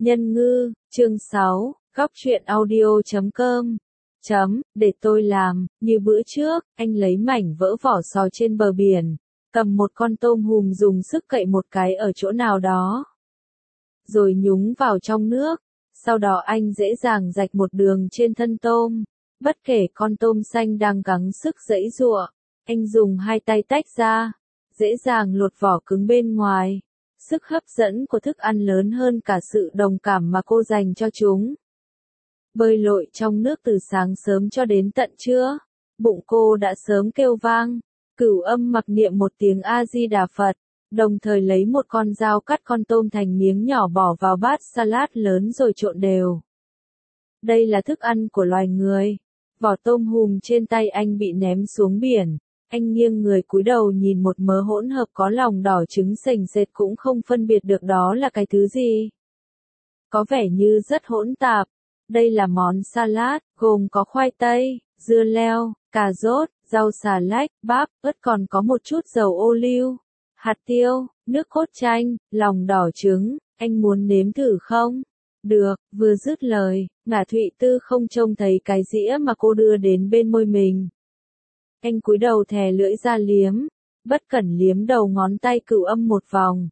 Nhân ngư, chương 6, góc truyện audio.com. Để tôi làm, như bữa trước, anh lấy mảnh vỡ vỏ sò trên bờ biển, cầm một con tôm hùm dùng sức cậy một cái ở chỗ nào đó, rồi nhúng vào trong nước, sau đó anh dễ dàng rạch một đường trên thân tôm, bất kể con tôm xanh đang gắng sức giãy giụa, anh dùng hai tay tách ra, dễ dàng lột vỏ cứng bên ngoài. Sức hấp dẫn của thức ăn lớn hơn cả sự đồng cảm mà cô dành cho chúng. Bơi lội trong nước từ sáng sớm cho đến tận trưa, bụng cô đã sớm kêu vang, Cửu Âm mặc niệm một tiếng A Di Đà Phật, đồng thời lấy một con dao cắt con tôm thành miếng nhỏ bỏ vào bát salad lớn rồi trộn đều. Đây là thức ăn của loài người. Vỏ tôm hùm trên tay anh bị ném xuống biển. Anh nghiêng người cúi đầu nhìn một mớ hỗn hợp có lòng đỏ trứng sềnh sệt cũng không phân biệt được đó là cái thứ gì. Có vẻ như rất hỗn tạp. Đây là món salad, gồm có khoai tây, dưa leo, cà rốt, rau xà lách, bắp, ớt còn có một chút dầu ô liu, hạt tiêu, nước cốt chanh, lòng đỏ trứng. Anh muốn nếm thử không? Được, vừa dứt lời, Ngả Thụy Tư không trông thấy cái dĩa mà cô đưa đến bên môi mình. Anh cúi đầu thè lưỡi ra liếm, bất cẩn liếm đầu ngón tay Cửu Âm một vòng.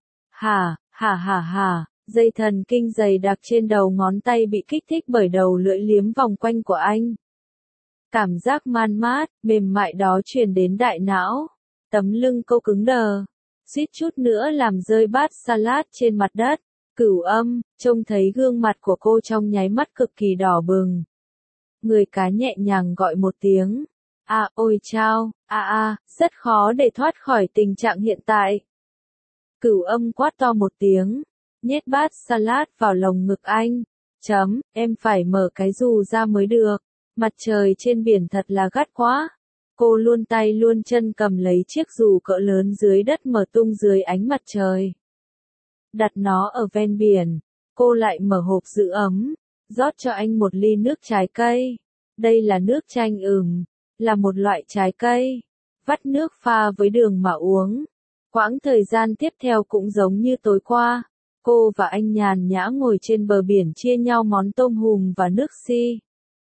Hả, dây thần kinh dày đặc trên đầu ngón tay bị kích thích bởi đầu lưỡi liếm vòng quanh của anh. Cảm giác man mát, mềm mại đó truyền đến đại não. Tấm lưng cô cứng đờ, suýt chút nữa làm rơi bát salad trên mặt đất. Cửu Âm, trông thấy gương mặt của cô trong nháy mắt cực kỳ đỏ bừng. Người cá nhẹ nhàng gọi một tiếng. Ôi chao, rất khó để thoát khỏi tình trạng hiện tại. Cửu Âm quát to một tiếng, nhét bát salad vào lồng ngực anh. Em phải mở cái dù ra mới được, mặt trời trên biển thật là gắt quá. Cô luôn tay luôn chân cầm lấy chiếc dù cỡ lớn dưới đất mở tung dưới ánh mặt trời. Đặt nó ở ven biển, cô lại mở hộp giữ ấm, rót cho anh một ly nước trái cây. Đây là nước chanh là một loại trái cây. Vắt nước pha với đường mà uống. Quãng thời gian tiếp theo cũng giống như tối qua. Cô và anh nhàn nhã ngồi trên bờ biển chia nhau món tôm hùm và nước si.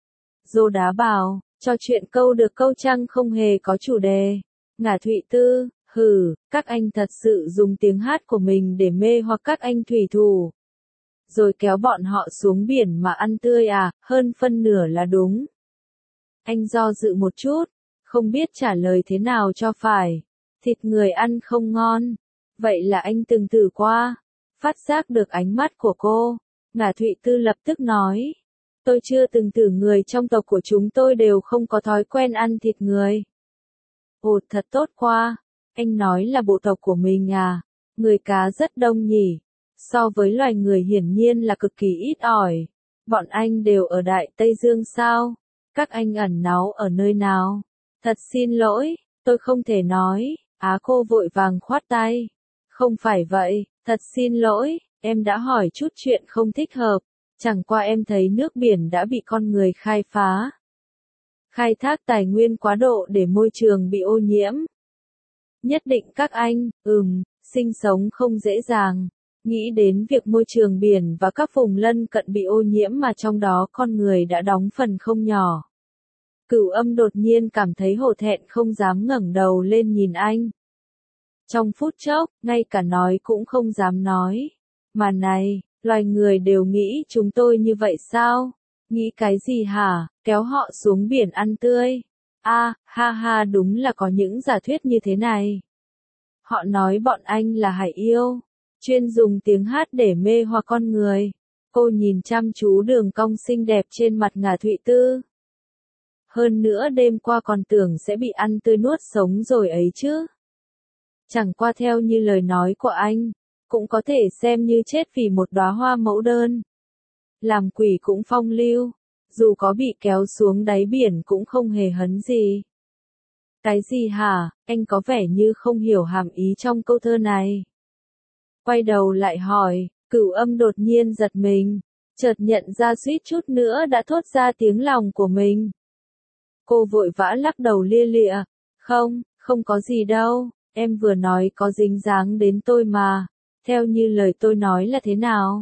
Dô đá bảo, trò chuyện câu được câu trăng không hề có chủ đề. Ngả Thụy Tư, các anh thật sự dùng tiếng hát của mình để mê hoặc các anh thủy thủ. Rồi kéo bọn họ xuống biển mà ăn tươi hơn phân nửa là đúng. Anh do dự một chút, không biết trả lời thế nào cho phải. Thịt người ăn không ngon. Vậy là anh từng thử qua. Phát giác được ánh mắt của cô, Ngả Thụy Tư lập tức nói. Tôi chưa từng thử, người trong tộc của chúng tôi đều không có thói quen ăn thịt người. Ồ, thật tốt quá. Anh nói là bộ tộc của mình Người cá rất đông nhỉ. So với loài người hiển nhiên là cực kỳ ít ỏi. Bọn anh đều ở Đại Tây Dương sao? Các anh ẩn náu ở nơi nào? Thật xin lỗi, tôi không thể nói. Cô vội vàng khoát tay. Không phải vậy, thật xin lỗi, em đã hỏi chút chuyện không thích hợp. Chẳng qua em thấy nước biển đã bị con người khai phá. Khai thác tài nguyên quá độ để môi trường bị ô nhiễm. Nhất định các anh, sinh sống không dễ dàng. Nghĩ đến việc môi trường biển và các vùng lân cận bị ô nhiễm mà trong đó con người đã đóng phần không nhỏ. Cửu Âm đột nhiên cảm thấy hổ thẹn không dám ngẩng đầu lên nhìn anh. Trong phút chốc, ngay cả nói cũng không dám nói. Mà này, loài người đều nghĩ chúng tôi như vậy sao? Nghĩ cái gì hả? Kéo họ xuống biển ăn tươi. Đúng là có những giả thuyết như thế này. Họ nói bọn anh là hải yêu, chuyên dùng tiếng hát để mê hoặc con người. Cô nhìn chăm chú đường cong xinh đẹp trên mặt Ngả Thụy Tư. Hơn nữa đêm qua còn tưởng sẽ bị ăn tươi nuốt sống rồi ấy chứ. Chẳng qua theo như lời nói của anh, cũng có thể xem như chết vì một đóa hoa mẫu đơn. Làm quỷ cũng phong lưu, dù có bị kéo xuống đáy biển cũng không hề hấn gì. Cái gì hả? Anh có vẻ như không hiểu hàm ý trong câu thơ này. Quay đầu lại hỏi, Cửu Âm đột nhiên giật mình, chợt nhận ra suýt chút nữa đã thốt ra tiếng lòng của mình. Cô vội vã lắc đầu lia lịa, không có gì đâu, em vừa nói có dính dáng đến tôi mà, theo như lời tôi nói là thế nào?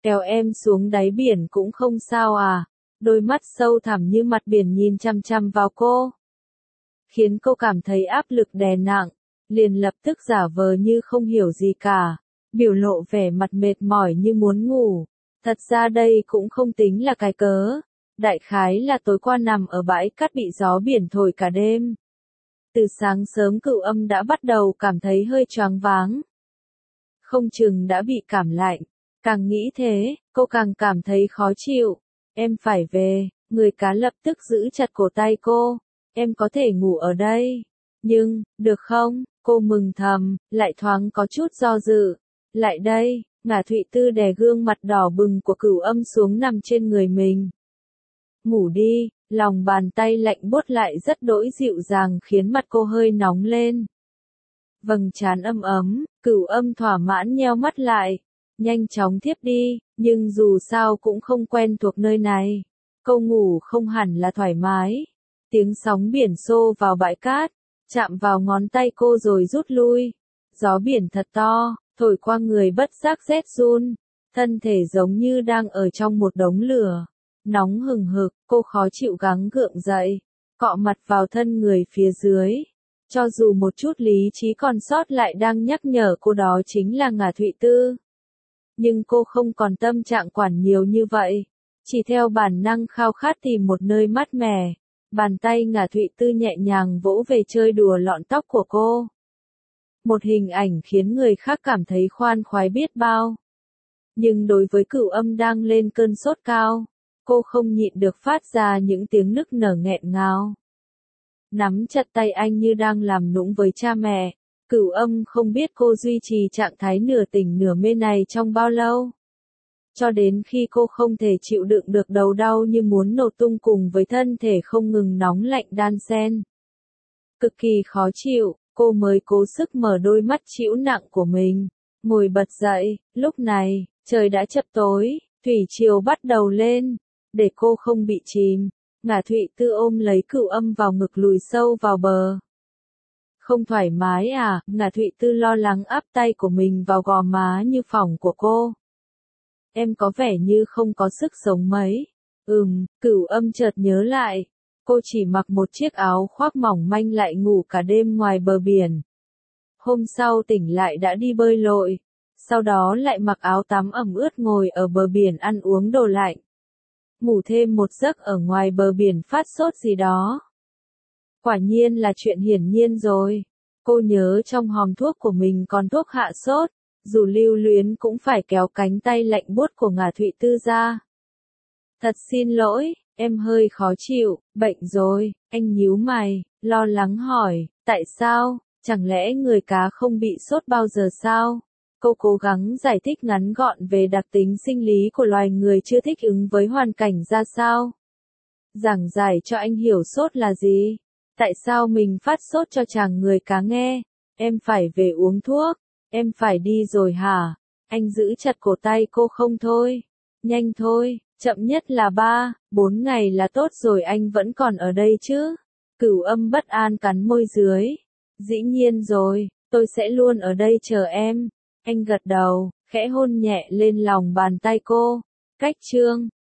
kéo em xuống đáy biển cũng không sao à? Đôi mắt sâu thẳm như mặt biển nhìn chăm chăm vào cô, khiến cô cảm thấy áp lực đè nặng, liền lập tức giả vờ như không hiểu gì cả, biểu lộ vẻ mặt mệt mỏi như muốn ngủ. Thật ra đây cũng không tính là cái cớ, đại khái là tối qua nằm ở bãi cát bị gió biển thổi cả đêm. Từ sáng sớm Cửu Âm đã bắt đầu cảm thấy hơi choáng váng. Không chừng đã bị cảm lạnh, càng nghĩ thế, cô càng cảm thấy khó chịu. Em phải về, người cá lập tức giữ chặt cổ tay cô. Em có thể ngủ ở đây. Nhưng, được không? Cô mừng thầm, lại thoáng có chút do dự. Lại đây, Ngả Thụy Tư đè gương mặt đỏ bừng của Cửu Âm xuống nằm trên người mình. Ngủ đi, lòng bàn tay lạnh buốt lại rất đỗi dịu dàng khiến mặt cô hơi nóng lên. Vầng trán ấm ấm, Cửu Âm thỏa mãn nheo mắt lại. Nhanh chóng thiếp đi, nhưng dù sao cũng không quen thuộc nơi này. Cô ngủ không hẳn là thoải mái. Tiếng sóng biển xô vào bãi cát, chạm vào ngón tay cô rồi rút lui. Gió biển thật to, thổi qua người bất giác rét run. Thân thể giống như đang ở trong một đống lửa. Nóng hừng hực, cô khó chịu gắng gượng dậy, cọ mặt vào thân người phía dưới. Cho dù một chút lý trí còn sót lại đang nhắc nhở cô đó chính là Ngả Thụy Tư. Nhưng cô không còn tâm trạng quản nhiều như vậy. Chỉ theo bản năng khao khát tìm một nơi mát mẻ. Bàn tay Ngả Thụy Tư nhẹ nhàng vỗ về chơi đùa lọn tóc của cô. Một hình ảnh khiến người khác cảm thấy khoan khoái biết bao. Nhưng đối với Cửu Âm đang lên cơn sốt cao, cô không nhịn được phát ra những tiếng nức nở nghẹn ngào. Nắm chặt tay anh như đang làm nũng với cha mẹ. Cửu Âm không biết cô duy trì trạng thái nửa tỉnh nửa mê này trong bao lâu. Cho đến khi cô không thể chịu đựng được đầu đau như muốn nổ tung cùng với thân thể không ngừng nóng lạnh đan xen. Cực kỳ khó chịu, cô mới cố sức mở đôi mắt trĩu nặng của mình. Ngồi bật dậy, lúc này, trời đã chập tối, thủy triều bắt đầu lên. Để cô không bị chìm, Ngả Thụy Tư ôm lấy Cửu Âm vào ngực lùi sâu vào bờ. Không thoải mái à? Ngả Thụy Tư lo lắng áp tay của mình vào gò má như phỏng của cô. Em có vẻ như không có sức sống mấy. Cửu Âm chợt nhớ lại. Cô chỉ mặc một chiếc áo khoác mỏng manh lại ngủ cả đêm ngoài bờ biển. Hôm sau tỉnh lại đã đi bơi lội. Sau đó lại mặc áo tắm ẩm ướt ngồi ở bờ biển ăn uống đồ lạnh. Ngủ thêm một giấc ở ngoài bờ biển phát sốt gì đó. Quả nhiên là chuyện hiển nhiên rồi. Cô nhớ trong hòm thuốc của mình còn thuốc hạ sốt, dù lưu luyến cũng phải kéo cánh tay lạnh buốt của Ngả Thụy Tư ra. Thật xin lỗi, em hơi khó chịu, bệnh rồi, anh nhíu mày, lo lắng hỏi, tại sao, chẳng lẽ người cá không bị sốt bao giờ sao? Cô cố gắng giải thích ngắn gọn về đặc tính sinh lý của loài người chưa thích ứng với hoàn cảnh ra sao. Giảng giải cho anh hiểu sốt là gì. Tại sao mình phát sốt cho chàng người cá nghe. Em phải về uống thuốc. Em phải đi rồi hả? Anh giữ chặt cổ tay cô không thôi. Nhanh thôi, chậm nhất là 3-4 ngày là tốt rồi, anh vẫn còn ở đây chứ. Cửu Âm bất an cắn môi dưới. Dĩ nhiên rồi, tôi sẽ luôn ở đây chờ em. Anh gật đầu, khẽ hôn nhẹ lên lòng bàn tay cô. Cách chương